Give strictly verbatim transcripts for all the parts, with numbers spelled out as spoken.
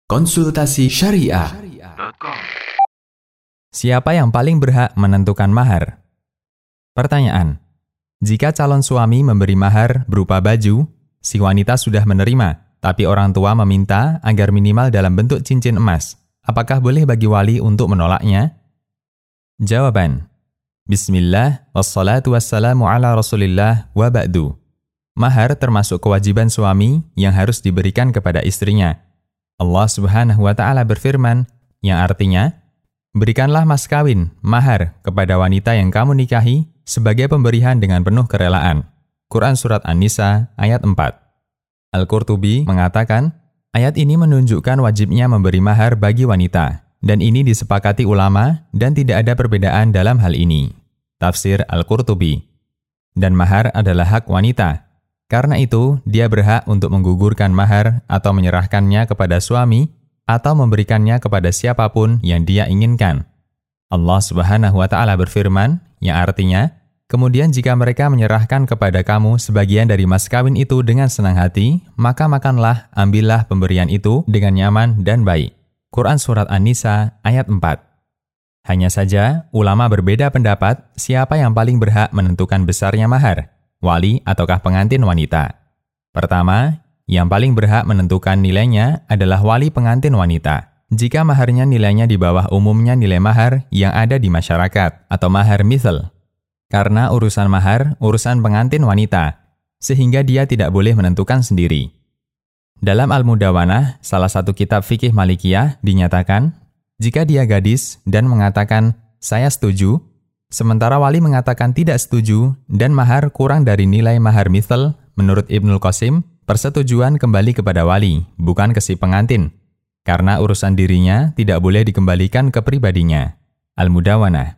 Konsultasi Syariah. Siapa yang paling berhak menentukan mahar? Pertanyaan. Jika calon suami memberi mahar berupa baju, si wanita sudah menerima, tapi orang tua meminta agar minimal dalam bentuk cincin emas. Apakah boleh bagi wali untuk menolaknya? Jawaban. Bismillah, wassalatu wassalamu ala rasulillah wa ba'du. Mahar termasuk kewajiban suami yang harus diberikan kepada istrinya. Allah Subhanahu wa Ta'ala berfirman, yang artinya, berikanlah mas kawin, mahar, kepada wanita yang kamu nikahi sebagai pemberian dengan penuh kerelaan. Quran Surat An-Nisa ayat empat. Al-Qurtubi mengatakan, ayat ini menunjukkan wajibnya memberi mahar bagi wanita, dan ini disepakati ulama dan tidak ada perbedaan dalam hal ini. Tafsir Al-Qurtubi. Dan mahar adalah hak wanita. Karena itu, dia berhak untuk menggugurkan mahar atau menyerahkannya kepada suami atau memberikannya kepada siapapun yang dia inginkan. Allah Subhanahu wa Ta'ala berfirman, yang artinya, kemudian jika mereka menyerahkan kepada kamu sebagian dari mas kawin itu dengan senang hati, maka makanlah, ambillah pemberian itu dengan nyaman dan baik. Quran Surat An-Nisa ayat empat. Hanya saja, ulama berbeda pendapat siapa yang paling berhak menentukan besarnya mahar, wali ataukah pengantin wanita. Pertama, yang paling berhak menentukan nilainya adalah wali pengantin wanita. Jika maharnya nilainya di bawah umumnya nilai mahar yang ada di masyarakat atau mahar misal. Karena urusan mahar, urusan pengantin wanita, sehingga dia tidak boleh menentukan sendiri. Dalam Al-Mudawanah, salah satu kitab fikih Malikiyah, dinyatakan, jika dia gadis dan mengatakan, saya setuju, sementara wali mengatakan tidak setuju dan mahar kurang dari nilai mahar misal, menurut Ibnul Qasim, persetujuan kembali kepada wali, bukan ke si pengantin. Karena urusan dirinya tidak boleh dikembalikan ke pribadinya. Al-Mudawanah.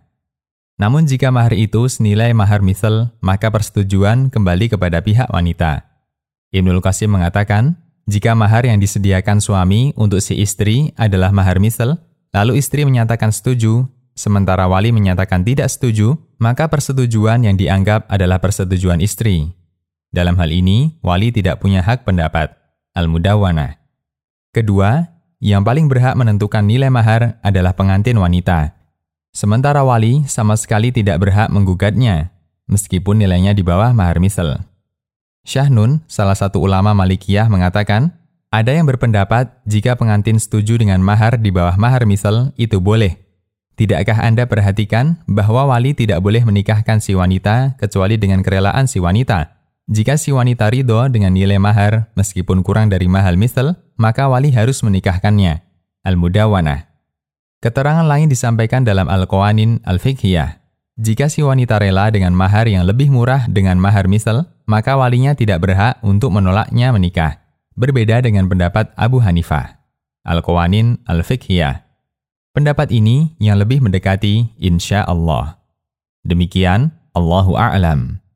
Namun jika mahar itu senilai mahar misal, maka persetujuan kembali kepada pihak wanita. Ibnul Qasim mengatakan, jika mahar yang disediakan suami untuk si istri adalah mahar misal, lalu istri menyatakan setuju, sementara wali menyatakan tidak setuju, maka persetujuan yang dianggap adalah persetujuan istri. Dalam hal ini, wali tidak punya hak pendapat. Al-Mudawanah. Kedua, yang paling berhak menentukan nilai mahar adalah pengantin wanita. Sementara wali sama sekali tidak berhak menggugatnya, meskipun nilainya di bawah mahar misal. Syahnun, salah satu ulama Malikiyah mengatakan, ada yang berpendapat jika pengantin setuju dengan mahar di bawah mahar misal, itu boleh. Tidakkah Anda perhatikan bahwa wali tidak boleh menikahkan si wanita kecuali dengan kerelaan si wanita? Jika si wanita ridho dengan nilai mahar meskipun kurang dari mahar misal, maka wali harus menikahkannya. Al-Mudawanah. Keterangan lain disampaikan dalam Al-Qawanin Al-Fiqhiyah. Jika si wanita rela dengan mahar yang lebih murah dengan mahar misal, maka walinya tidak berhak untuk menolaknya menikah. Berbeda dengan pendapat Abu Hanifah. Al-Qawanin Al-Fiqhiyah. Pendapat ini yang lebih mendekati insya Allah. Demikian, Allahu a'lam.